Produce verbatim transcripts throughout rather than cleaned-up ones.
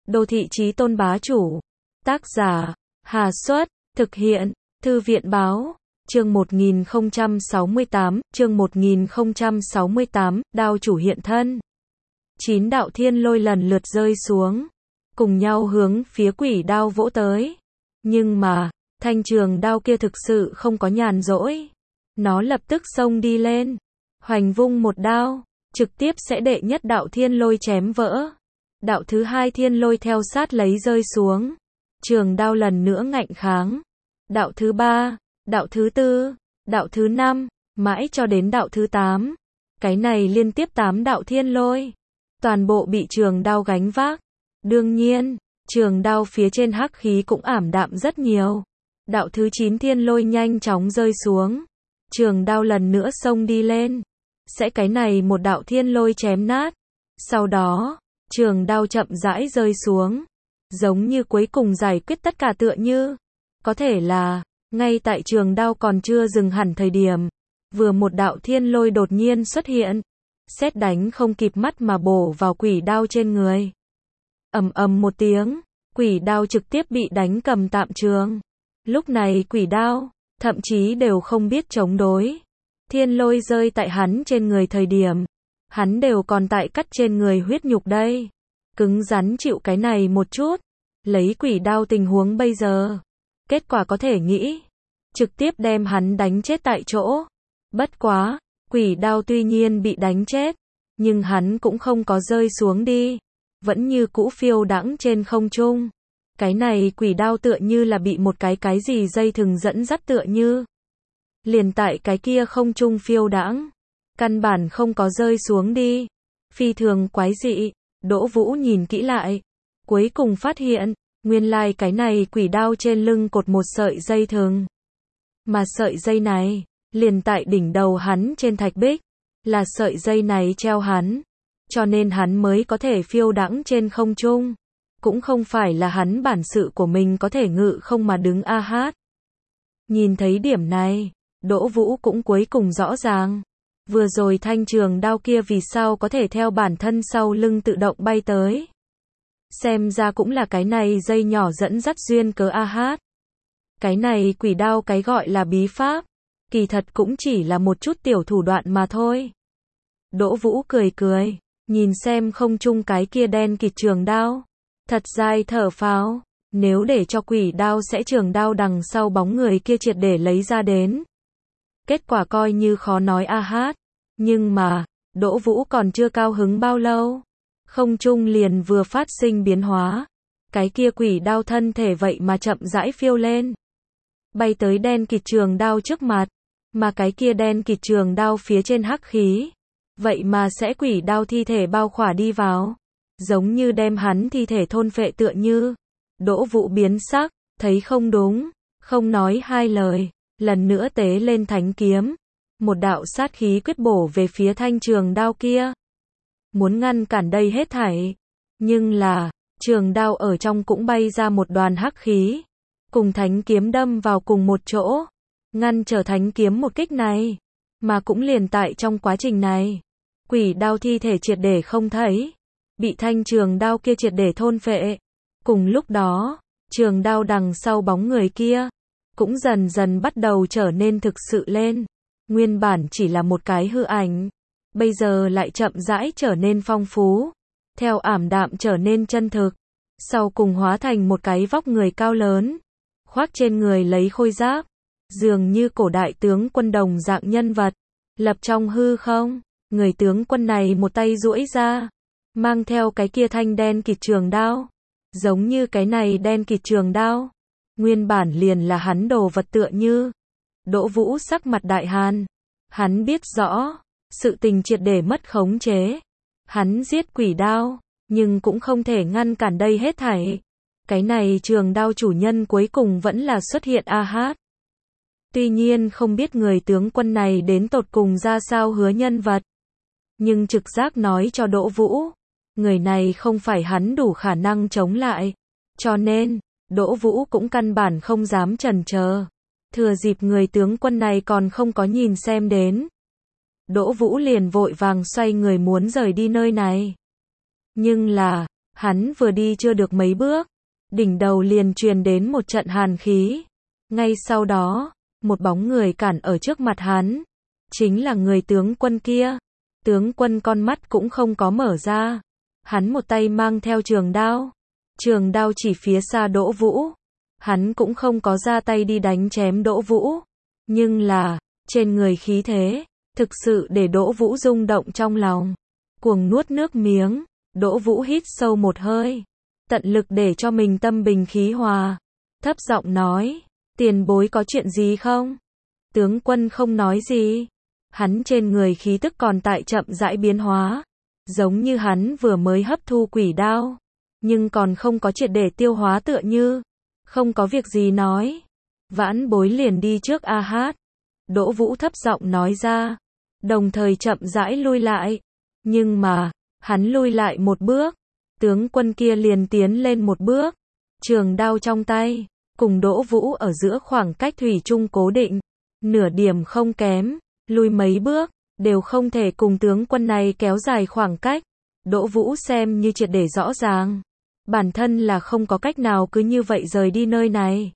Đô thị chí tôn bá chủ. Tác giả, Hà Xuất, thực hiện, Thư viện báo, chương một nghìn không trăm sáu mươi tám, chương một nghìn không trăm sáu mươi tám, đao chủ hiện thân. Chín đạo thiên lôi lần lượt rơi xuống, cùng nhau hướng phía quỷ đao vỗ tới. Nhưng mà, thanh trường đao kia thực sự không có nhàn rỗi. Nó lập tức xông đi lên, hoành vung một đao, trực tiếp sẽ đệ nhất đạo thiên lôi chém vỡ. Đạo thứ hai thiên lôi theo sát lấy rơi xuống. Trường đao lần nữa ngạnh kháng. Đạo thứ ba, đạo thứ tư, đạo thứ năm, mãi cho đến đạo thứ tám. Cái này liên tiếp tám đạo thiên lôi. Toàn bộ bị trường đao gánh vác. Đương nhiên, trường đao phía trên hắc khí cũng ảm đạm rất nhiều. Đạo thứ chín thiên lôi nhanh chóng rơi xuống. Trường đao lần nữa xông đi lên. Sẽ cái này một đạo thiên lôi chém nát. Sau đó, trường đao chậm rãi rơi xuống. Giống như cuối cùng giải quyết tất cả tựa như. Có thể là, ngay tại trường đao còn chưa dừng hẳn thời điểm. Vừa một đạo thiên lôi đột nhiên xuất hiện. Sét đánh không kịp mắt mà bổ vào quỷ đao trên người. Ầm ầm một tiếng, quỷ đao trực tiếp bị đánh cầm tạm trường. Lúc này quỷ đao, thậm chí đều không biết chống đối. Thiên lôi rơi tại hắn trên người thời điểm, hắn đều còn tại cắt trên người huyết nhục đây. Cứng rắn chịu cái này một chút. Lấy quỷ đao tình huống bây giờ, kết quả có thể nghĩ, trực tiếp đem hắn đánh chết tại chỗ. Bất quá, quỷ đao tuy nhiên bị đánh chết, nhưng hắn cũng không có rơi xuống đi, vẫn như cũ phiêu đãng trên không trung. Cái này quỷ đao tựa như là bị một cái cái gì dây thừng dẫn dắt tựa như. Liền tại cái kia không trung phiêu đãng, căn bản không có rơi xuống đi. Phi thường quái dị, Đỗ Vũ nhìn kỹ lại, cuối cùng phát hiện, nguyên lai cái này quỷ đao trên lưng cột một sợi dây thừng. Mà sợi dây này, liền tại đỉnh đầu hắn trên thạch bích, là sợi dây này treo hắn, cho nên hắn mới có thể phiêu đãng trên không trung. Cũng không phải là hắn bản sự của mình có thể ngự không mà đứng a hát. Nhìn thấy điểm này, Đỗ Vũ cũng cuối cùng rõ ràng. Vừa rồi thanh trường đao kia vì sao có thể theo bản thân sau lưng tự động bay tới. Xem ra cũng là cái này dây nhỏ dẫn dắt duyên cớ a hát. Cái này quỷ đao cái gọi là bí pháp, kỳ thật cũng chỉ là một chút tiểu thủ đoạn mà thôi. Đỗ Vũ cười cười, nhìn xem không trung cái kia đen kịt trường đao. Thật dài thở phào, nếu để cho quỷ đao sẽ trường đao đằng sau bóng người kia triệt để lấy ra đến. Kết quả coi như khó nói a hát. Nhưng mà, Đỗ Vũ còn chưa cao hứng bao lâu. Không trung liền vừa phát sinh biến hóa. Cái kia quỷ đao thân thể vậy mà chậm rãi phiêu lên. Bay tới đen kịt trường đao trước mặt. Mà cái kia đen kịt trường đao phía trên hắc khí. Vậy mà sẽ quỷ đao thi thể bao khỏa đi vào. Giống như đem hắn thi thể thôn phệ tựa như. Đỗ Vũ biến sắc, thấy không đúng, không nói hai lời, lần nữa tế lên thánh kiếm. Một đạo sát khí quyết bổ về phía thanh trường đao kia. Muốn ngăn cản đây hết thảy. Nhưng là, trường đao ở trong cũng bay ra một đoàn hắc khí. Cùng thánh kiếm đâm vào cùng một chỗ. Ngăn trở thánh kiếm một kích này. Mà cũng liền tại trong quá trình này. Quỷ đao thi thể triệt để không thấy. Bị thanh trường đao kia triệt để thôn phệ. Cùng lúc đó, trường đao đằng sau bóng người kia. Cũng dần dần bắt đầu trở nên thực sự lên. Nguyên bản chỉ là một cái hư ảnh. Bây giờ lại chậm rãi trở nên phong phú. Theo ảm đạm trở nên chân thực. Sau cùng hóa thành một cái vóc người cao lớn. Khoác trên người lấy khôi giáp. Dường như cổ đại tướng quân đồng dạng nhân vật. Lập trong hư không. Người tướng quân này một tay duỗi ra. Mang theo cái kia thanh đen kịt trường đao. Giống như cái này đen kịt trường đao. Nguyên bản liền là hắn đồ vật tựa như. Đỗ Vũ sắc mặt đại hàn. Hắn biết rõ, sự tình triệt để mất khống chế. Hắn giết quỷ đao, nhưng cũng không thể ngăn cản đây hết thảy. Cái này trường đao chủ nhân cuối cùng vẫn là xuất hiện a hát. Tuy nhiên không biết người tướng quân này đến tột cùng ra sao hứa nhân vật. Nhưng trực giác nói cho Đỗ Vũ, người này không phải hắn đủ khả năng chống lại. Cho nên, Đỗ Vũ cũng căn bản không dám chần chờ. Thừa dịp người tướng quân này còn không có nhìn xem đến. Đỗ Vũ liền vội vàng xoay người muốn rời đi nơi này. Nhưng là, Hắn vừa đi chưa được mấy bước, đỉnh đầu liền truyền đến một trận hàn khí. Ngay sau đó, một bóng người cản ở trước mặt hắn. Chính là người tướng quân kia. Tướng quân con mắt cũng không có mở ra. Hắn một tay mang theo trường đao. Trường đao chỉ phía xa Đỗ Vũ. Hắn cũng không có ra tay đi đánh chém Đỗ Vũ. Nhưng là, trên người khí thế, thực sự để Đỗ Vũ rung động trong lòng. Cuồng nuốt nước miếng, Đỗ Vũ hít sâu một hơi. Tận lực để cho mình tâm bình khí hòa. Thấp giọng nói, tiền bối có chuyện gì không? Tướng quân không nói gì. Hắn trên người khí tức còn tại chậm rãi biến hóa. Giống như hắn vừa mới hấp thu quỷ đao. Nhưng còn không có triệt để tiêu hóa tựa như. Không có việc gì nói. Vãn bối liền đi trước a hát. Đỗ Vũ thấp giọng nói ra. Đồng thời chậm rãi lui lại. Nhưng mà, hắn lui lại một bước. Tướng quân kia liền tiến lên một bước. Trường đao trong tay. Cùng Đỗ Vũ ở giữa khoảng cách thủy chung cố định. Nửa điểm không kém. Lui mấy bước. Đều không thể cùng tướng quân này kéo dài khoảng cách. Đỗ Vũ xem như triệt để rõ ràng. Bản thân là không có cách nào cứ như vậy rời đi nơi này.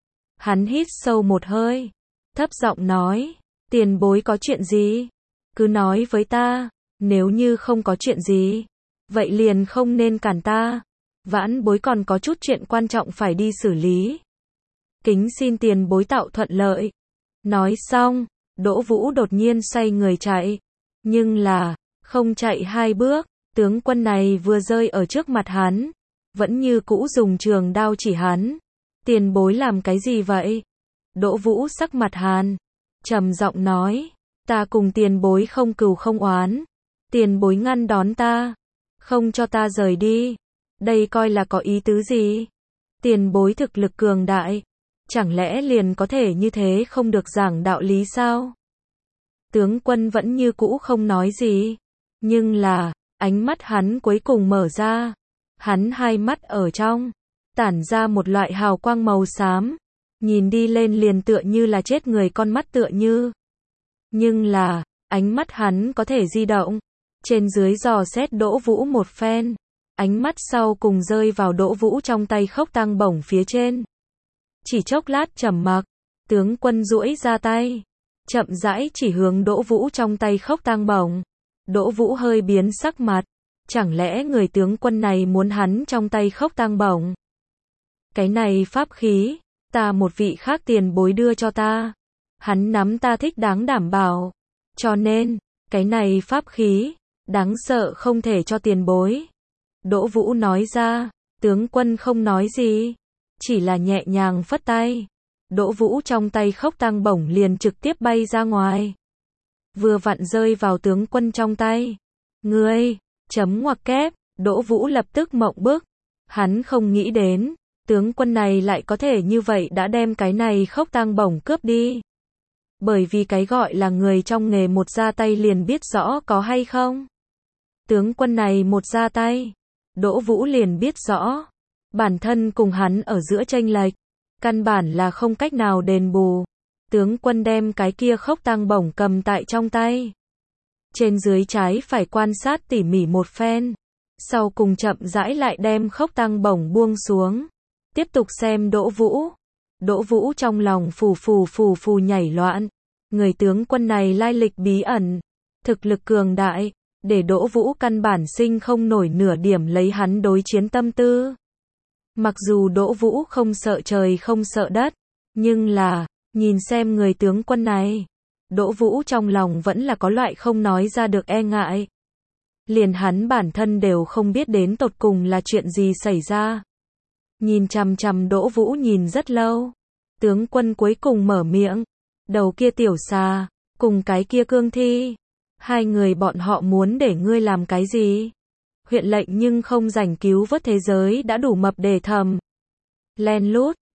Hắn hít sâu một hơi. Thấp giọng nói. Tiền bối có chuyện gì? Cứ nói với ta. Nếu như không có chuyện gì. Vậy liền không nên cản ta. Vãn bối còn có chút chuyện quan trọng phải đi xử lý. Kính xin tiền bối tạo thuận lợi. Nói xong. Đỗ Vũ đột nhiên xoay người chạy. Nhưng là. Không chạy hai bước. Tướng quân này vừa rơi ở trước mặt hắn. Vẫn như cũ dùng trường đao chỉ hắn. Tiền bối làm cái gì vậy? Đỗ Vũ sắc mặt hàn. Trầm giọng nói. Ta cùng tiền bối không cừu không oán. Tiền bối ngăn đón ta. Không cho ta rời đi. Đây coi là có ý tứ gì? Tiền bối thực lực cường đại. Chẳng lẽ liền có thể như thế không được giảng đạo lý sao? Tướng quân vẫn như cũ không nói gì. Nhưng là, ánh mắt hắn cuối cùng mở ra. Hắn hai mắt ở trong. Tản ra một loại hào quang màu xám. Nhìn đi lên liền tựa như là chết người con mắt tựa như. Nhưng là, ánh mắt hắn có thể di động. Trên dưới dò xét Đỗ Vũ một phen. Ánh mắt sau cùng rơi vào Đỗ Vũ trong tay khốc tang bổng phía trên. Chỉ chốc lát trầm mặc. Tướng quân duỗi ra tay. Chậm rãi chỉ hướng Đỗ Vũ trong tay khốc tang bổng. Đỗ Vũ hơi biến sắc mặt. Chẳng lẽ người tướng quân này muốn hắn trong tay khốc tang bổng? Cái này pháp khí. Ta một vị khác tiền bối đưa cho ta. Hắn nắm ta thích đáng đảm bảo. Cho nên, cái này pháp khí. Đáng sợ không thể cho tiền bối. Đỗ Vũ nói ra. Tướng quân không nói gì. Chỉ là nhẹ nhàng phất tay. Đỗ Vũ trong tay khốc tang bổng liền trực tiếp bay ra ngoài. Vừa vặn rơi vào tướng quân trong tay. Ngươi, chấm ngoặc kép, Đỗ Vũ lập tức mộng bức. Hắn không nghĩ đến, tướng quân này lại có thể như vậy đã đem cái này khốc tang bổng cướp đi. Bởi vì cái gọi là người trong nghề một ra tay liền biết rõ có hay không. Tướng quân này một ra tay, Đỗ Vũ liền biết rõ. Bản thân cùng hắn ở giữa chênh lệch, căn bản là không cách nào đền bù. Tướng quân đem cái kia khốc tang bổng cầm tại trong tay. Trên dưới trái phải quan sát tỉ mỉ một phen. Sau cùng chậm rãi lại đem khốc tang bổng buông xuống. Tiếp tục xem Đỗ Vũ. Đỗ Vũ trong lòng phù phù phù phù nhảy loạn. Người tướng quân này lai lịch bí ẩn. Thực lực cường đại. Để Đỗ Vũ căn bản sinh không nổi nửa điểm lấy hắn đối chiến tâm tư. Mặc dù Đỗ Vũ không sợ trời không sợ đất. Nhưng là, nhìn xem người tướng quân này. Đỗ Vũ trong lòng vẫn là có loại không nói ra được e ngại. Liền hắn bản thân đều không biết đến tột cùng là chuyện gì xảy ra. Nhìn chằm chằm Đỗ Vũ nhìn rất lâu. Tướng quân cuối cùng mở miệng. Đầu kia tiểu xà, cùng cái kia cương thi. Hai người bọn họ muốn để ngươi làm cái gì? Huyện lệnh nhưng không rảnh cứu vớt thế giới đã đủ mập để thầm. Len lút,